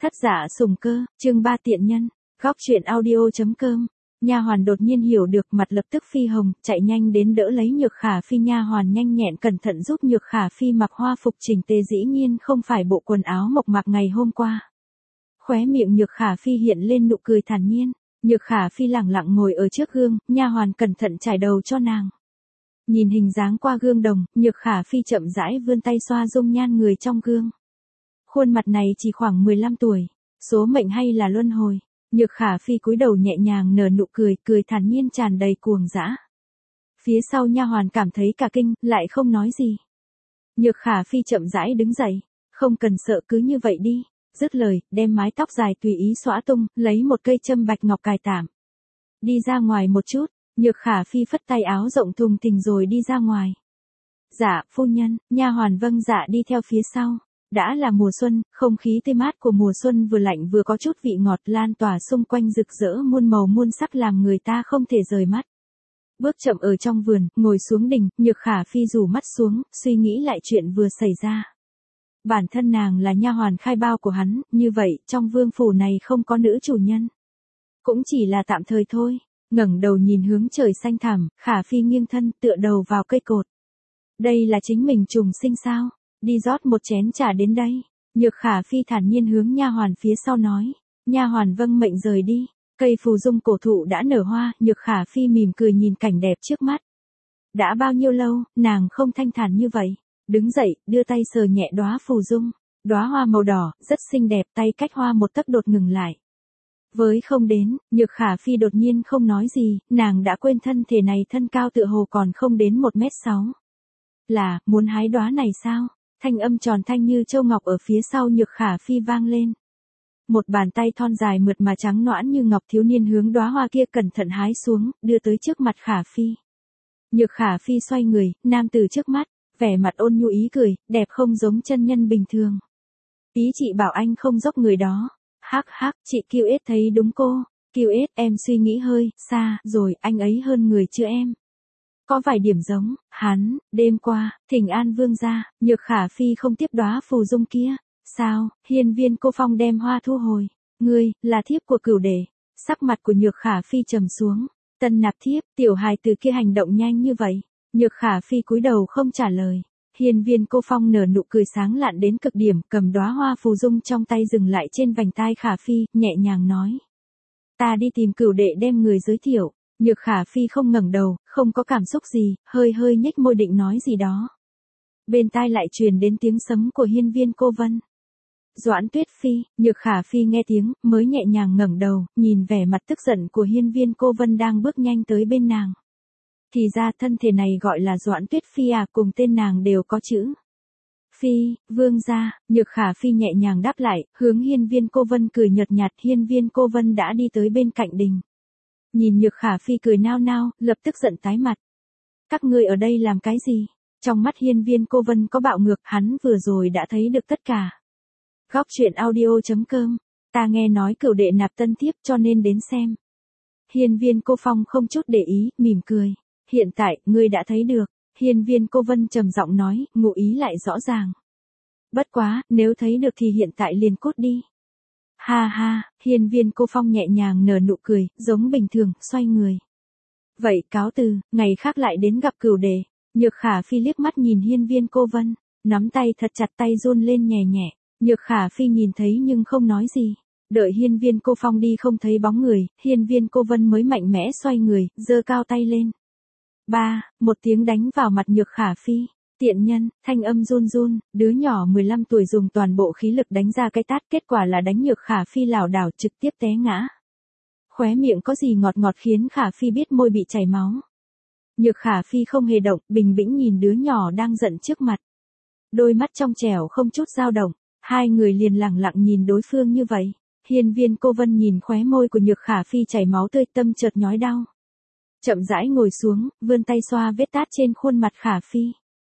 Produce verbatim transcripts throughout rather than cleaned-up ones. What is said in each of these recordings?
Thất giả sùng cơ, chương ba tiện nhân, góc truyện audio.com. Nha hoàn đột nhiên hiểu được, mặt lập tức phi hồng, chạy nhanh đến đỡ lấy Nhược Khả Phi. Nha hoàn nhanh nhẹn cẩn thận giúp Nhược Khả Phi mặc hoa phục chỉnh tề, dĩ nhiên không phải bộ quần áo mộc mạc ngày hôm qua. Khóe miệng Nhược Khả Phi hiện lên nụ cười thản nhiên. Nhược Khả Phi lẳng lặng ngồi ở trước gương, nha hoàn cẩn thận trải đầu cho nàng. Nhìn hình dáng qua gương đồng, Nhược Khả Phi chậm rãi vươn tay xoa dung nhan người trong gương. Khuôn mặt này chỉ khoảng mười lăm tuổi, số mệnh hay là luân hồi. Nhược Khả Phi cúi đầu nhẹ nhàng nở nụ cười, cười thản nhiên tràn đầy cuồng dã. Phía sau nha hoàn cảm thấy cả kinh, lại không nói gì. Nhược Khả Phi chậm rãi đứng dậy, không cần sợ, cứ như vậy đi. Dứt lời, đem mái tóc dài tùy ý xõa tung, lấy một cây châm bạch ngọc cài tạm. Đi ra ngoài một chút, Nhược Khả Phi phất tay áo rộng thùng thình rồi đi ra ngoài. Dạ, phu nhân. Nha hoàn vâng dạ đi theo phía sau. Đã là mùa xuân, không khí tươi mát của mùa xuân vừa lạnh vừa có chút vị ngọt lan tỏa xung quanh, rực rỡ muôn màu muôn sắc làm người ta không thể rời mắt. Bước chậm ở trong vườn, ngồi xuống đình, Nhược Khả Phi rủ mắt xuống, suy nghĩ lại chuyện vừa xảy ra. Bản thân nàng là nha hoàn khai bao của hắn, như vậy, trong vương phủ này không có nữ chủ nhân. Cũng chỉ là tạm thời thôi. Ngẩng đầu nhìn hướng trời xanh thẳm, Khả Phi nghiêng thân tựa đầu vào cây cột. Đây là chính mình trùng sinh sao? Đi rót một chén trà đến đây. Nhược Khả Phi thản nhiên hướng nha hoàn phía sau nói. Nha hoàn vâng mệnh rời đi. Cây phù dung cổ thụ đã nở hoa, Nhược Khả Phi mỉm cười nhìn cảnh đẹp trước mắt. Đã bao nhiêu lâu, nàng không thanh thản như vậy. Đứng dậy, đưa tay sờ nhẹ đóa phù dung. Đóa hoa màu đỏ, rất xinh đẹp, tay cách hoa một tấc đột ngừng lại. Với không đến, Nhược Khả Phi đột nhiên không nói gì, nàng đã quên thân thể này thân cao tựa hồ còn không đến một mét sáu. Là, muốn hái đóa này sao? Thanh âm tròn thanh như châu ngọc ở phía sau Nhược Khả Phi vang lên. Một bàn tay thon dài mượt mà trắng nõn như ngọc thiếu niên hướng đóa hoa kia cẩn thận hái xuống, đưa tới trước mặt Khả Phi. Nhược Khả Phi xoay người, nam tử trước mắt, vẻ mặt ôn nhu ý cười, đẹp không giống chân nhân bình thường. Ý chị bảo anh không dốc người đó. Hắc hắc, chị Kiều Ết thấy đúng cô. Kiều Ết, em suy nghĩ hơi xa rồi, anh ấy hơn người chưa em? Có vài điểm giống. Hắn, đêm qua, thỉnh an vương gia. Nhược Khả Phi không tiếp đóa phù dung kia. Sao? Hiên Viên Cô Phong đem hoa thu hồi. Ngươi, là thiếp của Cửu Đệ. Sắc mặt của Nhược Khả Phi trầm xuống. Tân nạp thiếp, tiểu hài từ kia hành động nhanh như vậy. Nhược Khả Phi cúi đầu không trả lời. Hiên Viên Cô Phong nở nụ cười sáng lạn đến cực điểm, cầm đóa hoa phù dung trong tay dừng lại trên vành tai Khả Phi, nhẹ nhàng nói. Ta đi tìm Cửu Đệ đem người giới thiệu. Nhược Khả Phi không ngẩng đầu, không có cảm xúc gì, hơi hơi nhếch môi định nói gì đó. Bên tai lại truyền đến tiếng sấm của Hiên Viên Cô Vân. Doãn Tuyết Phi. Nhược Khả Phi nghe tiếng, mới nhẹ nhàng ngẩng đầu, nhìn vẻ mặt tức giận của Hiên Viên Cô Vân đang bước nhanh tới bên nàng. Thì ra thân thể này gọi là Doãn Tuyết Phi à, cùng tên nàng đều có chữ Phi, vương gia. Nhược Khả Phi nhẹ nhàng đáp lại, hướng Hiên Viên Cô Vân cười nhợt nhạt. Hiên Viên Cô Vân đã đi tới bên cạnh đình. Nhìn Nhược Khả Phi cười nao nao, lập tức giận tái mặt. Các ngươi ở đây làm cái gì? Trong mắt Hiên Viên Cô Vân có bạo ngược, hắn vừa rồi đã thấy được tất cả. Góc truyện audio.com. Ta nghe nói Cửu Đệ nạp tân thiếp cho nên đến xem. Hiên Viên Cô Phong không chút để ý, mỉm cười. Hiện tại, ngươi đã thấy được. Hiên Viên Cô Vân trầm giọng nói, ngụ ý lại rõ ràng. Bất quá, nếu thấy được thì hiện tại liền cút đi. Ha ha, Hiên Viên Cô Phong nhẹ nhàng nở nụ cười, giống bình thường, xoay người. Vậy cáo từ, ngày khác lại đến gặp Cửu Đệ. Nhược Khả Phi liếc mắt nhìn Hiên Viên Cô Vân, nắm tay thật chặt, tay run lên nhẹ nhẹ. Nhược Khả Phi nhìn thấy nhưng không nói gì. Đợi Hiên Viên Cô Phong đi không thấy bóng người, Hiên Viên Cô Vân mới mạnh mẽ xoay người, giơ cao tay lên. Ba, một tiếng đánh vào mặt Nhược Khả Phi. Tiện nhân, thanh âm run run, đứa nhỏ mười lăm tuổi dùng toàn bộ khí lực đánh ra cái tát, kết quả là đánh Nhược Khả Phi lảo đảo trực tiếp té ngã. Khóe miệng có gì ngọt ngọt khiến Khả Phi biết môi bị chảy máu. Nhược Khả Phi không hề động, bình tĩnh nhìn đứa nhỏ đang giận trước mặt. Đôi mắt trong trẻo không chút dao động, hai người liền lặng lặng nhìn đối phương như vậy. Hiên Viên Cô Vân nhìn khóe môi của Nhược Khả Phi chảy máu tươi, tâm chợt nhói đau. Chậm rãi ngồi xuống, vươn tay xoa vết tát trên khuôn mặt Khả Phi.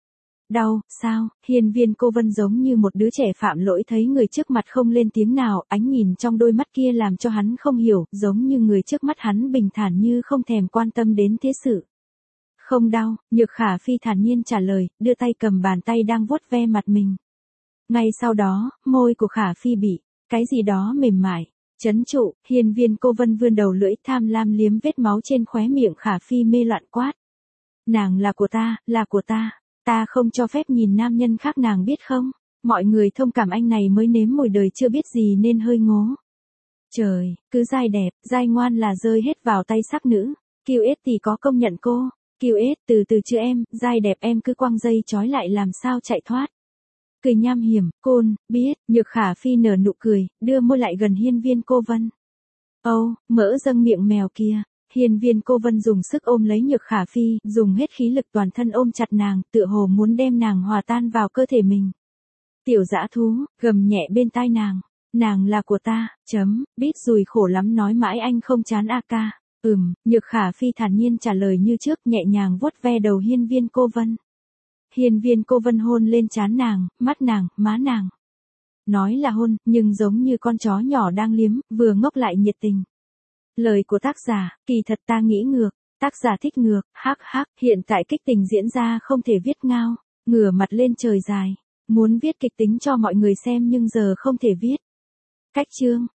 Đau, sao? Hiên Viên Cô Vân giống như một đứa trẻ phạm lỗi thấy người trước mặt không lên tiếng nào, ánh nhìn trong đôi mắt kia làm cho hắn không hiểu, giống như người trước mắt hắn bình thản như không thèm quan tâm đến thế sự. Không đau, Nhược Khả Phi thản nhiên trả lời, đưa tay cầm bàn tay đang vuốt ve mặt mình. Ngay sau đó, môi của Khả Phi bị cái gì đó mềm mại. Chấn trụ, hiên viên cô Vân vươn đầu lưỡi tham lam liếm vết máu trên khóe miệng Khả Phi mê loạn quát. Nàng là của ta, là của ta. Ta không cho phép nhìn nam nhân khác nàng biết không? Mọi người thông cảm anh này mới nếm mùi đời chưa biết gì nên hơi ngố. Trời, cứ dai đẹp, dai ngoan là rơi hết vào tay sắc nữ. kiu ét thì có công nhận cô. kiu ét từ từ chứ em, dai đẹp em cứ quăng dây trói lại làm sao chạy thoát. Cười nham hiểm, côn, biết, Nhược Khả Phi nở nụ cười, đưa môi lại gần hiên viên cô Vân. Âu, mỡ dâng miệng mèo kia. Hiên viên cô Vân dùng sức ôm lấy Nhược Khả Phi, dùng hết khí lực toàn thân ôm chặt nàng, tựa hồ muốn đem nàng hòa tan vào cơ thể mình. Tiểu dã thú, gầm nhẹ bên tai nàng. Nàng là của ta, chấm, biết rùi khổ lắm nói mãi anh không chán a ca. Ừm, Nhược Khả Phi thản nhiên trả lời như trước, nhẹ nhàng vuốt ve đầu hiên viên cô Vân. Hiên viên cô Vân hôn lên trán nàng, mắt nàng, má nàng. Nói là hôn, nhưng giống như con chó nhỏ đang liếm, vừa ngốc lại nhiệt tình. Lời của tác giả, kỳ thật ta nghĩ ngược, tác giả thích ngược, hắc hắc, hiện tại kịch tình diễn ra không thể viết ngao, ngửa mặt lên trời dài, muốn viết kịch tính cho mọi người xem nhưng giờ không thể viết. Cách chương